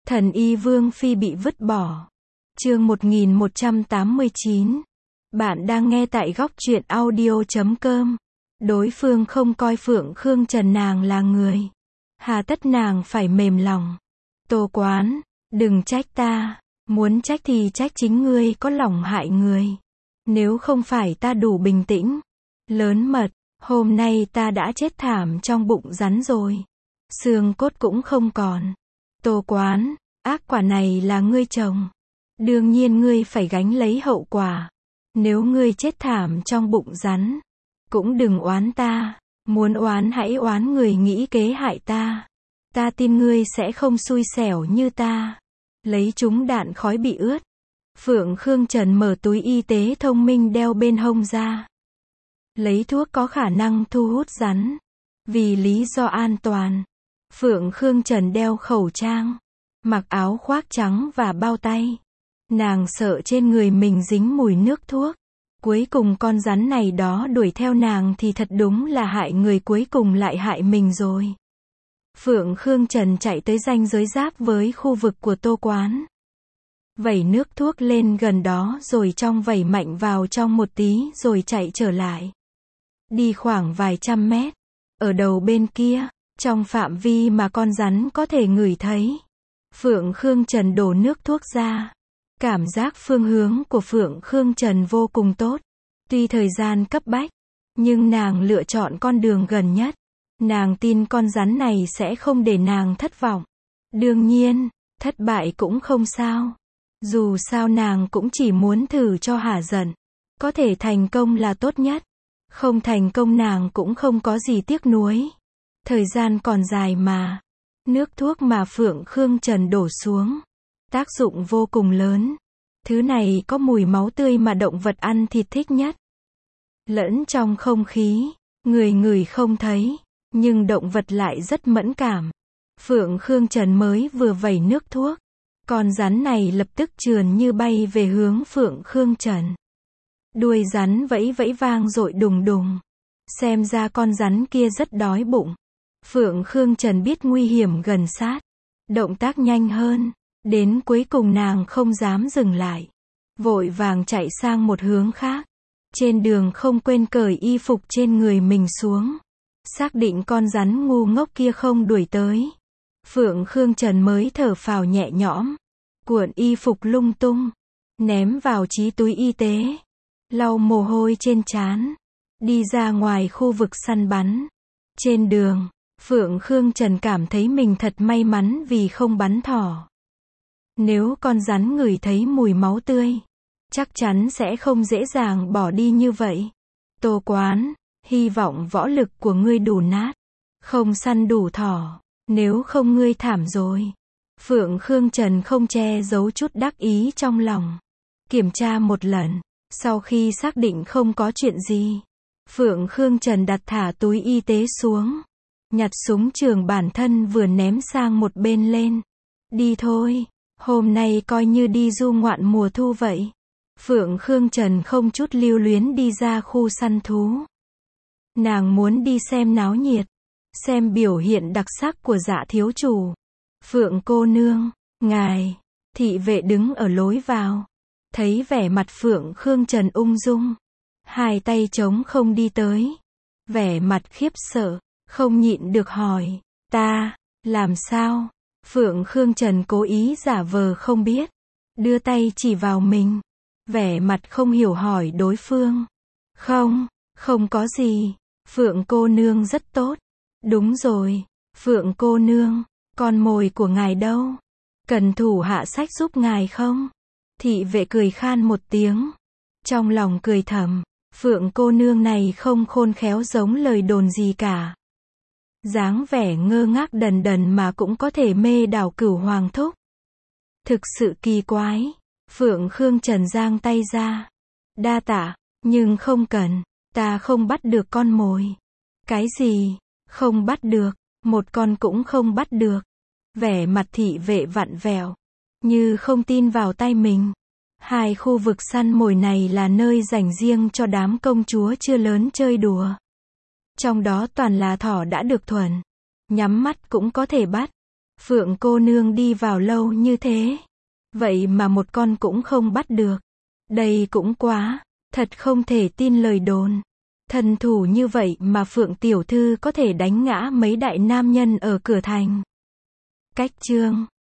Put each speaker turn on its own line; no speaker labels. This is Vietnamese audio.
Thần y Vương Phi bị vứt bỏ. Chương 1189. Bạn đang nghe tại góc truyện audio.com. Đối phương không coi Phượng Khương Trần nàng là người. Hà tất nàng phải mềm lòng. Tô Quán, đừng trách ta. Muốn trách thì trách chính ngươi có lòng hại người. Nếu không phải ta đủ bình tĩnh. Lớn mật, hôm nay ta đã chết thảm trong bụng rắn rồi. Xương cốt cũng không còn. Tô Quán, ác quả này là ngươi trồng. Đương nhiên ngươi phải gánh lấy hậu quả. Nếu ngươi chết thảm trong bụng rắn, cũng đừng oán ta. Muốn oán hãy oán người nghĩ kế hại ta. Ta tin ngươi sẽ không xui xẻo như ta. Lấy trúng đạn khói bị ướt. Phượng Khương Trần mở túi y tế thông minh đeo bên hông ra. Lấy thuốc có khả năng thu hút rắn. Vì lý do an toàn, Phượng Khương Trần đeo khẩu trang, mặc áo khoác trắng và bao tay. Nàng sợ trên người mình dính mùi nước thuốc. Cuối cùng con rắn này đó đuổi theo nàng thì thật đúng là hại người, cuối cùng lại hại mình rồi. Phượng Khương Trần chạy tới ranh giới giáp với khu vực của Tô Quán. Vẩy nước thuốc lên gần đó rồi trong vẩy mạnh vào trong một tí rồi chạy trở lại. Đi khoảng vài trăm mét. Ở đầu bên kia, trong phạm vi mà con rắn có thể ngửi thấy, Phượng Khương Trần đổ nước thuốc ra. Cảm giác phương hướng của Phượng Khương Trần vô cùng tốt. Tuy thời gian cấp bách, nhưng nàng lựa chọn con đường gần nhất. Nàng tin con rắn này sẽ không để nàng thất vọng. Đương nhiên, thất bại cũng không sao. Dù sao nàng cũng chỉ muốn thử cho hả giận. Có thể thành công là tốt nhất. Không thành công nàng cũng không có gì tiếc nuối. Thời gian còn dài mà. Nước thuốc mà Phượng Khương Trần đổ xuống, tác dụng vô cùng lớn. Thứ này có mùi máu tươi mà động vật ăn thịt thích nhất. Lẫn trong không khí, người ngửi không thấy, nhưng động vật lại rất mẫn cảm. Phượng Khương Trần mới vừa vẩy nước thuốc, con rắn này lập tức trườn như bay về hướng Phượng Khương Trần. Đuôi rắn vẫy vẫy vang dội đùng đùng. Xem ra con rắn kia rất đói bụng. Phượng Khương Trần biết nguy hiểm gần sát. Động tác nhanh hơn. Đến cuối cùng nàng không dám dừng lại. Vội vàng chạy sang một hướng khác. Trên đường không quên cởi y phục trên người mình xuống. Xác định con rắn ngu ngốc kia không đuổi tới. Phượng Khương Trần mới thở phào nhẹ nhõm. Cuộn y phục lung tung. Ném vào trí túi y tế. Lau mồ hôi trên trán. Đi ra ngoài khu vực săn bắn. Trên đường, Phượng Khương Trần cảm thấy mình thật may mắn vì không bắn thỏ. Nếu con rắn ngửi thấy mùi máu tươi, chắc chắn sẽ không dễ dàng bỏ đi như vậy. Tô Quán, hy vọng võ lực của ngươi đủ nát. Không săn đủ thỏ, nếu không ngươi thảm rồi. Phượng Khương Trần không che giấu chút đắc ý trong lòng. Kiểm tra một lần, sau khi xác định không có chuyện gì, Phượng Khương Trần đặt thả túi y tế xuống. Nhặt súng trường bản thân vừa ném sang một bên lên. Đi thôi, hôm nay coi như đi du ngoạn mùa thu vậy. Phượng Khương Trần không chút lưu luyến đi ra khu săn thú. Nàng muốn đi xem náo nhiệt, xem biểu hiện đặc sắc của Dạ thiếu chủ. Phượng cô nương, ngài, thị vệ đứng ở lối vào. Thấy vẻ mặt Phượng Khương Trần ung dung, hai tay trống không đi tới. Vẻ mặt khiếp sợ, không nhịn được hỏi, ta, làm sao? Phượng Khương Trần cố ý giả vờ không biết, đưa tay chỉ vào mình. Vẻ mặt không hiểu hỏi đối phương. Không có gì, Phượng cô nương rất tốt. Đúng rồi, Phượng cô nương, con mồi của ngài đâu? Cần thủ hạ sách giúp ngài không? Thị vệ cười khan một tiếng. Trong lòng cười thầm, Phượng cô nương này không khôn khéo giống lời đồn gì cả. Dáng vẻ ngơ ngác đần đần mà cũng có thể mê đảo Cửu Hoàng thúc. Thực sự kỳ quái. Phượng Khương Trần giang tay ra. Đa tạ, nhưng không cần, ta không bắt được con mồi. Cái gì? Không bắt được, một con cũng không bắt được. Vẻ mặt thị vệ vặn vẹo, như không tin vào tay mình. Hai khu vực săn mồi này là nơi dành riêng cho đám công chúa chưa lớn chơi đùa. Trong đó toàn là thỏ đã được thuần. Nhắm mắt cũng có thể bắt. Phượng cô nương đi vào lâu như thế. Vậy mà một con cũng không bắt được. Đây cũng quá. Thật không thể tin lời đồn. Thần thủ như vậy mà Phượng tiểu thư có thể đánh ngã mấy đại nam nhân ở cửa thành. Cách chương